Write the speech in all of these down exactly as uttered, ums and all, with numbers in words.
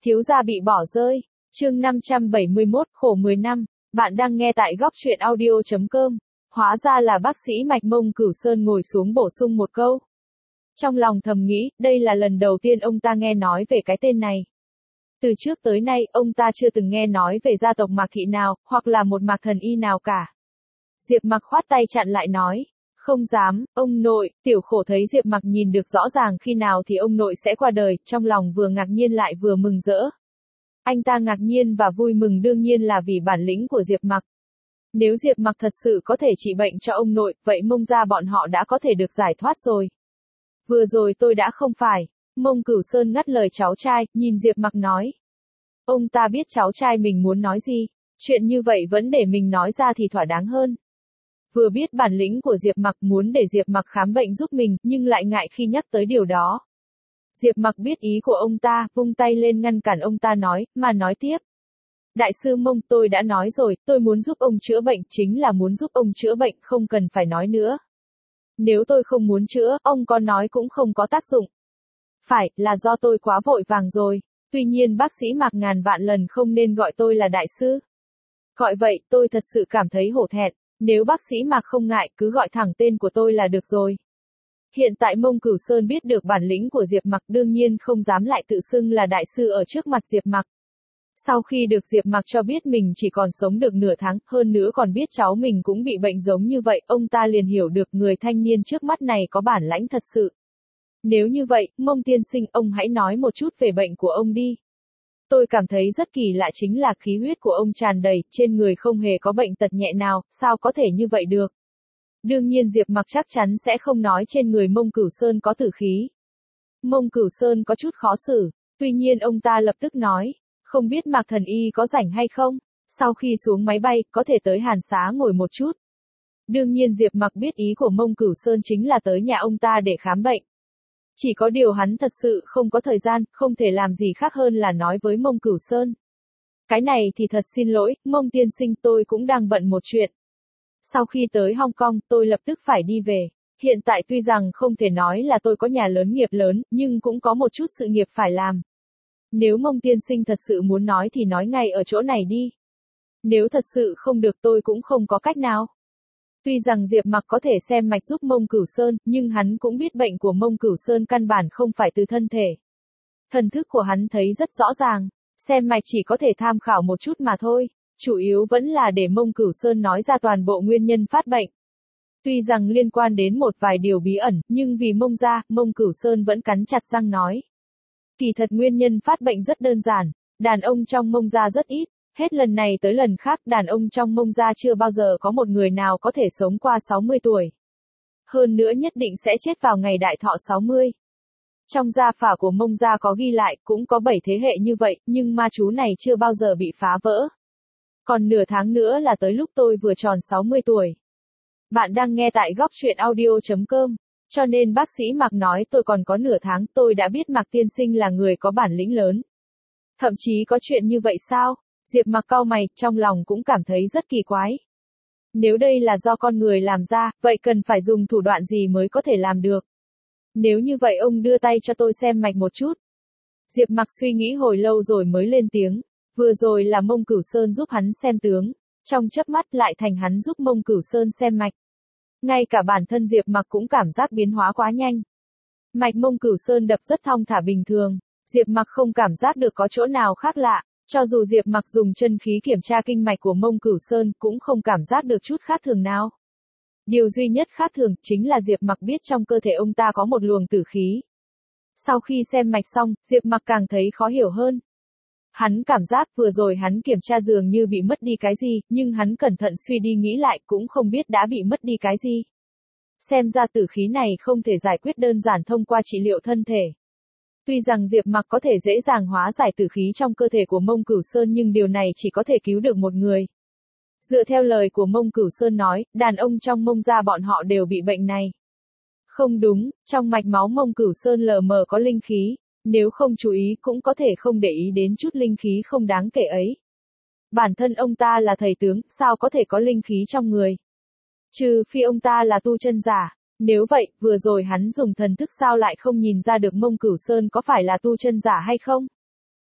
Thiếu gia bị bỏ rơi. Chương năm trăm bảy mươi mốt, khổ mười năm. Bạn đang nghe tại góc truyện audio chấm com. Hóa ra là bác sĩ Mạch Mông Cửu Sơn ngồi xuống bổ sung một câu. Trong lòng thầm nghĩ, đây là lần đầu tiên ông ta nghe nói về cái tên này. Từ trước tới nay, ông ta chưa từng nghe nói về gia tộc Mạc Thị nào, hoặc là một Mạc Thần Y nào cả. Diệp Mặc khoát tay chặn lại nói. Không dám, ông nội. Tiểu Khổ thấy Diệp Mặc nhìn được rõ ràng khi nào thì ông nội sẽ qua đời, trong lòng vừa ngạc nhiên lại vừa mừng rỡ. Anh ta ngạc nhiên và vui mừng đương nhiên là vì bản lĩnh của Diệp Mặc. Nếu Diệp Mặc thật sự có thể trị bệnh cho ông nội, vậy Mông gia bọn họ đã có thể được giải thoát rồi. Vừa rồi tôi đã không phải. Mông Cửu Sơn ngắt lời cháu trai, nhìn Diệp Mặc nói. Ông ta biết cháu trai mình muốn nói gì, chuyện như vậy vẫn để mình nói ra thì thỏa đáng hơn. Vừa biết bản lĩnh của Diệp Mặc muốn để Diệp Mặc khám bệnh giúp mình, nhưng lại ngại khi nhắc tới điều đó. Diệp Mặc biết ý của ông ta, vung tay lên ngăn cản ông ta nói, mà nói tiếp. Đại sư Mông, tôi đã nói rồi, tôi muốn giúp ông chữa bệnh, chính là muốn giúp ông chữa bệnh, không cần phải nói nữa. Nếu tôi không muốn chữa, ông có nói cũng không có tác dụng. Phải, là do tôi quá vội vàng rồi, tuy nhiên bác sĩ Mạc ngàn vạn lần không nên gọi tôi là đại sư. Gọi vậy, tôi thật sự cảm thấy hổ thẹn, nếu bác sĩ Mạc không ngại, cứ gọi thẳng tên của tôi là được rồi. Hiện tại Mông Cửu Sơn biết được bản lĩnh của Diệp Mặc đương nhiên không dám lại tự xưng là đại sư ở trước mặt Diệp Mặc. Sau khi được Diệp Mặc cho biết mình chỉ còn sống được nửa tháng, hơn nữa còn biết cháu mình cũng bị bệnh giống như vậy, ông ta liền hiểu được người thanh niên trước mắt này có bản lãnh thật sự. Nếu như vậy, Mông tiên sinh, ông hãy nói một chút về bệnh của ông đi. Tôi cảm thấy rất kỳ lạ chính là khí huyết của ông tràn đầy, trên người không hề có bệnh tật nhẹ nào, sao có thể như vậy được. Đương nhiên Diệp Mặc chắc chắn sẽ không nói trên người Mông Cửu Sơn có tử khí. Mông Cửu Sơn có chút khó xử, tuy nhiên ông ta lập tức nói, không biết Mạc Thần Y có rảnh hay không, sau khi xuống máy bay, có thể tới Hàn Xá ngồi một chút. Đương nhiên Diệp Mặc biết ý của Mông Cửu Sơn chính là tới nhà ông ta để khám bệnh. Chỉ có điều hắn thật sự không có thời gian, không thể làm gì khác hơn là nói với Mông Cửu Sơn. Cái này thì thật xin lỗi, Mông tiên sinh, tôi cũng đang bận một chuyện. Sau khi tới Hong Kong, tôi lập tức phải đi về. Hiện tại tuy rằng không thể nói là tôi có nhà lớn nghiệp lớn, nhưng cũng có một chút sự nghiệp phải làm. Nếu Mông tiên sinh thật sự muốn nói thì nói ngay ở chỗ này đi. Nếu thật sự không được tôi cũng không có cách nào. Tuy rằng Diệp Mặc có thể xem mạch giúp Mông Cửu Sơn, nhưng hắn cũng biết bệnh của Mông Cửu Sơn căn bản không phải từ thân thể. Thần thức của hắn thấy rất rõ ràng, xem mạch chỉ có thể tham khảo một chút mà thôi, chủ yếu vẫn là để Mông Cửu Sơn nói ra toàn bộ nguyên nhân phát bệnh. Tuy rằng liên quan đến một vài điều bí ẩn, nhưng vì Mông gia, Mông Cửu Sơn vẫn cắn chặt răng nói. Kỳ thật nguyên nhân phát bệnh rất đơn giản, đàn ông trong Mông gia rất ít. Hết lần này tới lần khác đàn ông trong Mông gia chưa bao giờ có một người nào có thể sống qua sáu mươi tuổi. Hơn nữa nhất định sẽ chết vào ngày đại thọ sáu mươi. Trong gia phả của Mông gia có ghi lại cũng có bảy thế hệ như vậy, nhưng ma chú này chưa bao giờ bị phá vỡ. Còn nửa tháng nữa là tới lúc tôi vừa tròn sáu mươi tuổi. Bạn đang nghe tại góc truyện audio chấm com. Cho nên bác sĩ Mạc nói tôi còn có nửa tháng, tôi đã biết Mạc tiên sinh là người có bản lĩnh lớn. Thậm chí có chuyện như vậy sao? Diệp Mặc cau mày, trong lòng cũng cảm thấy rất kỳ quái. Nếu đây là do con người làm ra, vậy cần phải dùng thủ đoạn gì mới có thể làm được? Nếu như vậy ông đưa tay cho tôi xem mạch một chút. Diệp Mặc suy nghĩ hồi lâu rồi mới lên tiếng. Vừa rồi là Mông Cửu Sơn giúp hắn xem tướng, trong chớp mắt lại thành hắn giúp Mông Cửu Sơn xem mạch. Ngay cả bản thân Diệp Mặc cũng cảm giác biến hóa quá nhanh. Mạch Mông Cửu Sơn đập rất thong thả bình thường, Diệp Mặc không cảm giác được có chỗ nào khác lạ. Cho dù Diệp Mặc dùng chân khí kiểm tra kinh mạch của Mông Cửu Sơn cũng không cảm giác được chút khác thường nào. Điều duy nhất khác thường chính là Diệp Mặc biết trong cơ thể ông ta có một luồng tử khí. Sau khi xem mạch xong, Diệp Mặc càng thấy khó hiểu hơn. Hắn cảm giác vừa rồi hắn kiểm tra dường như bị mất đi cái gì, nhưng hắn cẩn thận suy đi nghĩ lại cũng không biết đã bị mất đi cái gì. Xem ra tử khí này không thể giải quyết đơn giản thông qua trị liệu thân thể. Tuy rằng Diệp Mặc có thể dễ dàng hóa giải tử khí trong cơ thể của Mông Cửu Sơn nhưng điều này chỉ có thể cứu được một người. Dựa theo lời của Mông Cửu Sơn nói, đàn ông trong Mông gia bọn họ đều bị bệnh này. Không đúng, trong mạch máu Mông Cửu Sơn lờ mờ có linh khí, nếu không chú ý cũng có thể không để ý đến chút linh khí không đáng kể ấy. Bản thân ông ta là thầy tướng, sao có thể có linh khí trong người? Trừ phi ông ta là tu chân giả. Nếu vậy, vừa rồi hắn dùng thần thức sao lại không nhìn ra được Mông Cửu Sơn có phải là tu chân giả hay không?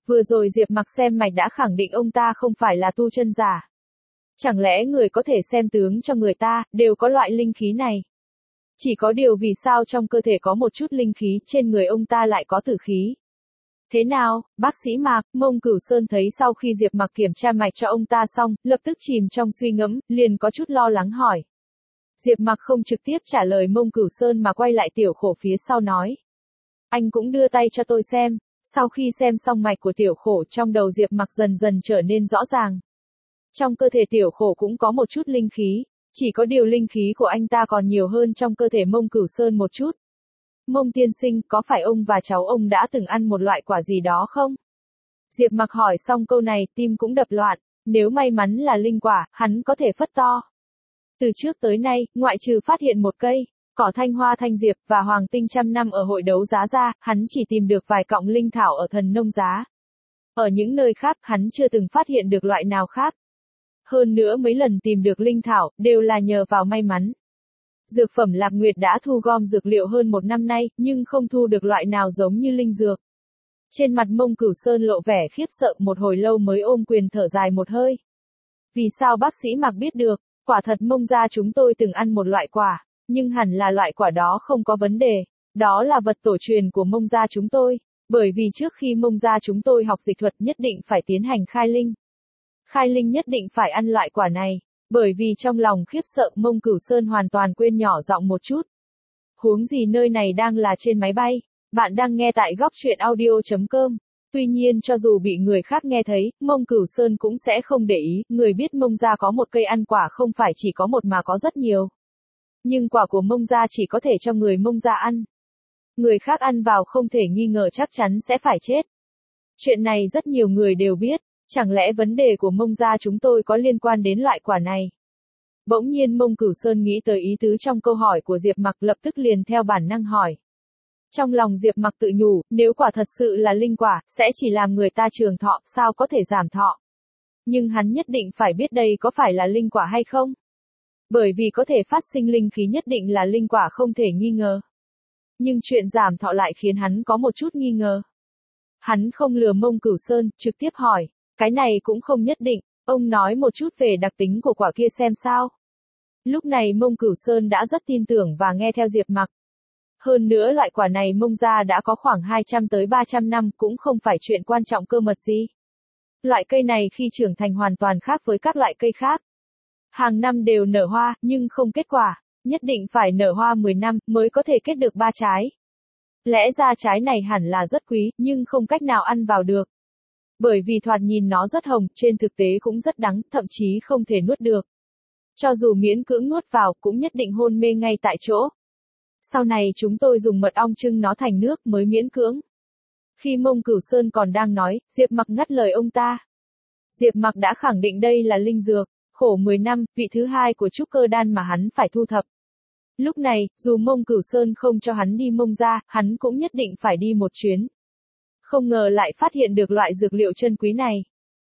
Vừa rồi Diệp Mặc xem mạch đã khẳng định ông ta không phải là tu chân giả. Chẳng lẽ người có thể xem tướng cho người ta, đều có loại linh khí này? Chỉ có điều vì sao trong cơ thể có một chút linh khí, trên người ông ta lại có tử khí? Thế nào, bác sĩ Mạc? Mông Cửu Sơn thấy sau khi Diệp Mặc kiểm tra mạch cho ông ta xong, lập tức chìm trong suy ngẫm, liền có chút lo lắng hỏi. Diệp Mặc không trực tiếp trả lời Mông Cửu Sơn mà quay lại Tiểu Khổ phía sau nói. Anh cũng đưa tay cho tôi xem. Sau khi xem xong mạch của Tiểu Khổ, trong đầu Diệp Mặc dần dần trở nên rõ ràng. Trong cơ thể Tiểu Khổ cũng có một chút linh khí, chỉ có điều linh khí của anh ta còn nhiều hơn trong cơ thể Mông Cửu Sơn một chút. Mông tiên sinh, có phải ông và cháu ông đã từng ăn một loại quả gì đó không? Diệp Mặc hỏi xong câu này, tim cũng đập loạn, nếu may mắn là linh quả, hắn có thể phất to. Từ trước tới nay, ngoại trừ phát hiện một cây cỏ thanh hoa thanh diệp và hoàng tinh trăm năm ở hội đấu giá ra, hắn chỉ tìm được vài cọng linh thảo ở thần nông giá. Ở những nơi khác, hắn chưa từng phát hiện được loại nào khác. Hơn nữa mấy lần tìm được linh thảo, đều là nhờ vào may mắn. Dược phẩm Lạc Nguyệt đã thu gom dược liệu hơn một năm nay, nhưng không thu được loại nào giống như linh dược. Trên mặt Mông Cửu Sơn lộ vẻ khiếp sợ, một hồi lâu mới ôm quyền thở dài một hơi. Vì sao bác sĩ Mạc biết được? Quả thật Mông gia chúng tôi từng ăn một loại quả, nhưng hẳn là loại quả đó không có vấn đề. Đó là vật tổ truyền của Mông gia chúng tôi, bởi vì trước khi Mông gia chúng tôi học dịch thuật nhất định phải tiến hành khai linh. Khai linh nhất định phải ăn loại quả này, bởi vì trong lòng khiếp sợ Mông Cửu Sơn hoàn toàn quên nhỏ giọng một chút. Huống gì nơi này đang là trên máy bay, bạn đang nghe tại góc truyện audio chấm com. Tuy nhiên cho dù bị người khác nghe thấy, Mông Cửu Sơn cũng sẽ không để ý, người biết Mông gia có một cây ăn quả không phải chỉ có một mà có rất nhiều. Nhưng quả của Mông gia chỉ có thể cho người Mông gia ăn. Người khác ăn vào không thể nghi ngờ chắc chắn sẽ phải chết. Chuyện này rất nhiều người đều biết, chẳng lẽ vấn đề của Mông gia chúng tôi có liên quan đến loại quả này? Bỗng nhiên Mông Cửu Sơn nghĩ tới ý tứ trong câu hỏi của Diệp Mặc, lập tức liền theo bản năng hỏi. Trong lòng Diệp Mặc tự nhủ, nếu quả thật sự là linh quả, sẽ chỉ làm người ta trường thọ, sao có thể giảm thọ. Nhưng hắn nhất định phải biết đây có phải là linh quả hay không? Bởi vì có thể phát sinh linh khí nhất định là linh quả không thể nghi ngờ. Nhưng chuyện giảm thọ lại khiến hắn có một chút nghi ngờ. Hắn không lừa Mông Cửu Sơn, trực tiếp hỏi, cái này cũng không nhất định, ông nói một chút về đặc tính của quả kia xem sao. Lúc này Mông Cửu Sơn đã rất tin tưởng và nghe theo Diệp Mặc. Hơn nữa loại quả này Mông gia đã có khoảng hai trăm tới ba trăm năm, cũng không phải chuyện quan trọng cơ mật gì. Loại cây này khi trưởng thành hoàn toàn khác với các loại cây khác. Hàng năm đều nở hoa, nhưng không kết quả, nhất định phải nở hoa mười năm mới có thể kết được ba trái. Lẽ ra trái này hẳn là rất quý, nhưng không cách nào ăn vào được. Bởi vì thoạt nhìn nó rất hồng, trên thực tế cũng rất đắng, thậm chí không thể nuốt được. Cho dù miễn cưỡng nuốt vào, cũng nhất định hôn mê ngay tại chỗ. Sau này chúng tôi dùng mật ong trưng nó thành nước mới miễn cưỡng. Khi Mông Cửu Sơn còn đang nói, Diệp Mặc ngắt lời ông ta. Diệp Mặc đã khẳng định đây là linh dược, khổ mười năm, vị thứ hai của trúc cơ đan mà hắn phải thu thập. Lúc này, dù Mông Cửu Sơn không cho hắn đi Mông gia, hắn cũng nhất định phải đi một chuyến. Không ngờ lại phát hiện được loại dược liệu chân quý này.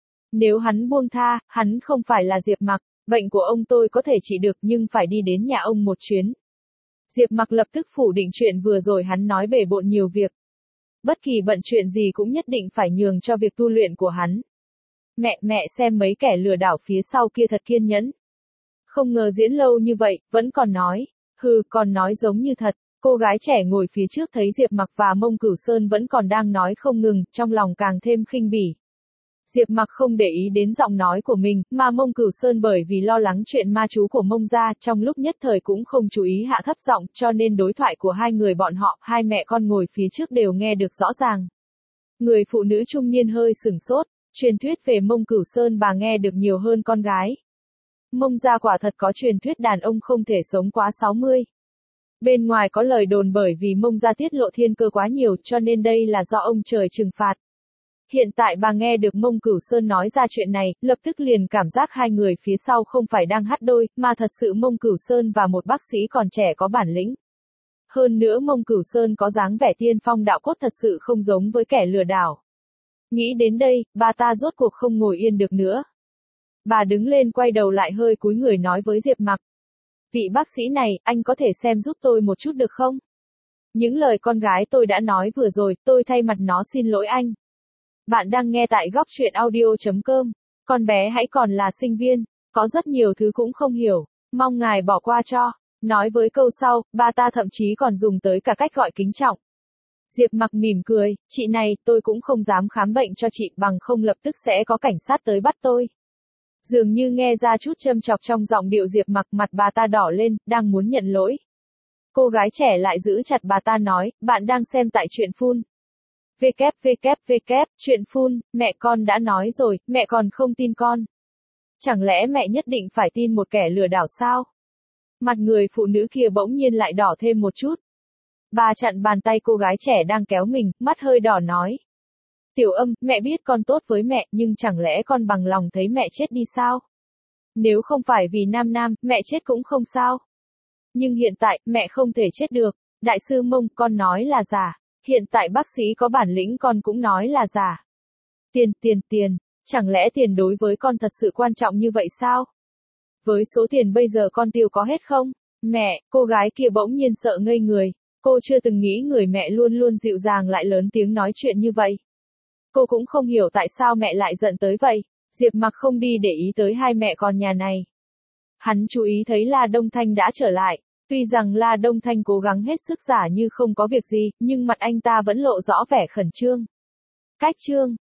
Nếu hắn buông tha, hắn không phải là Diệp Mặc, bệnh của ông tôi có thể trị được nhưng phải đi đến nhà ông một chuyến. Diệp Mặc lập tức phủ định chuyện vừa rồi hắn nói bể bộn nhiều việc. Bất kỳ bận chuyện gì cũng nhất định phải nhường cho việc tu luyện của hắn. Mẹ, mẹ xem mấy kẻ lừa đảo phía sau kia thật kiên nhẫn. Không ngờ diễn lâu như vậy, vẫn còn nói. Hừ, còn nói giống như thật. Cô gái trẻ ngồi phía trước thấy Diệp Mặc và Mông Cửu Sơn vẫn còn đang nói không ngừng, trong lòng càng thêm khinh bỉ. Diệp Mặc không để ý đến giọng nói của mình, mà Mông Cửu Sơn bởi vì lo lắng chuyện ma chú của Mông gia, trong lúc nhất thời cũng không chú ý hạ thấp giọng, cho nên đối thoại của hai người bọn họ, hai mẹ con ngồi phía trước đều nghe được rõ ràng. Người phụ nữ trung niên hơi sửng sốt, truyền thuyết về Mông Cửu Sơn bà nghe được nhiều hơn con gái. Mông gia quả thật có truyền thuyết đàn ông không thể sống quá sáu mươi. Bên ngoài có lời đồn bởi vì Mông gia tiết lộ thiên cơ quá nhiều, cho nên đây là do ông trời trừng phạt. Hiện tại bà nghe được Mông Cửu Sơn nói ra chuyện này, lập tức liền cảm giác hai người phía sau không phải đang hắt đôi, mà thật sự Mông Cửu Sơn và một bác sĩ còn trẻ có bản lĩnh. Hơn nữa Mông Cửu Sơn có dáng vẻ tiên phong đạo cốt thật sự không giống với kẻ lừa đảo. Nghĩ đến đây, bà ta rốt cuộc không ngồi yên được nữa. Bà đứng lên quay đầu lại hơi cúi người nói với Diệp Mặc. Vị bác sĩ này, anh có thể xem giúp tôi một chút được không? Những lời con gái tôi đã nói vừa rồi, tôi thay mặt nó xin lỗi anh. Bạn đang nghe tại góc chuyện audio chấm com. Con bé hãy còn là sinh viên, có rất nhiều thứ cũng không hiểu, mong ngài bỏ qua cho. Nói với câu sau, bà ta thậm chí còn dùng tới cả cách gọi kính trọng. Diệp Mặc mỉm cười, chị này, tôi cũng không dám khám bệnh cho chị, bằng không lập tức sẽ có cảnh sát tới bắt tôi. Dường như nghe ra chút châm chọc trong giọng điệu Diệp Mặc, mặt bà ta đỏ lên, đang muốn nhận lỗi. Cô gái trẻ lại giữ chặt bà ta nói, bạn đang xem tại Chuyện Phun. www, Chuyện Phun, mẹ con đã nói rồi, mẹ còn không tin con. Chẳng lẽ mẹ nhất định phải tin một kẻ lừa đảo sao? Mặt người phụ nữ kia bỗng nhiên lại đỏ thêm một chút. Bà chặn bàn tay cô gái trẻ đang kéo mình, mắt hơi đỏ nói. Tiểu Âm, mẹ biết con tốt với mẹ, nhưng chẳng lẽ con bằng lòng thấy mẹ chết đi sao? Nếu không phải vì Nam Nam, mẹ chết cũng không sao. Nhưng hiện tại, mẹ không thể chết được. Đại sư Mông, con nói là giả. Hiện tại bác sĩ có bản lĩnh con cũng nói là giả. Tiền, tiền, tiền. Chẳng lẽ tiền đối với con thật sự quan trọng như vậy sao? Với số tiền bây giờ con tiêu có hết không? Mẹ, cô gái kia bỗng nhiên sợ ngây người. Cô chưa từng nghĩ người mẹ luôn luôn dịu dàng lại lớn tiếng nói chuyện như vậy. Cô cũng không hiểu tại sao mẹ lại giận tới vậy. Diệp Mặc không đi để ý tới hai mẹ con nhà này. Hắn chú ý thấy La Đông Thanh đã trở lại. Tuy rằng La Đông Thanh cố gắng hết sức giả như không có việc gì, nhưng mặt anh ta vẫn lộ rõ vẻ khẩn trương. Cách chương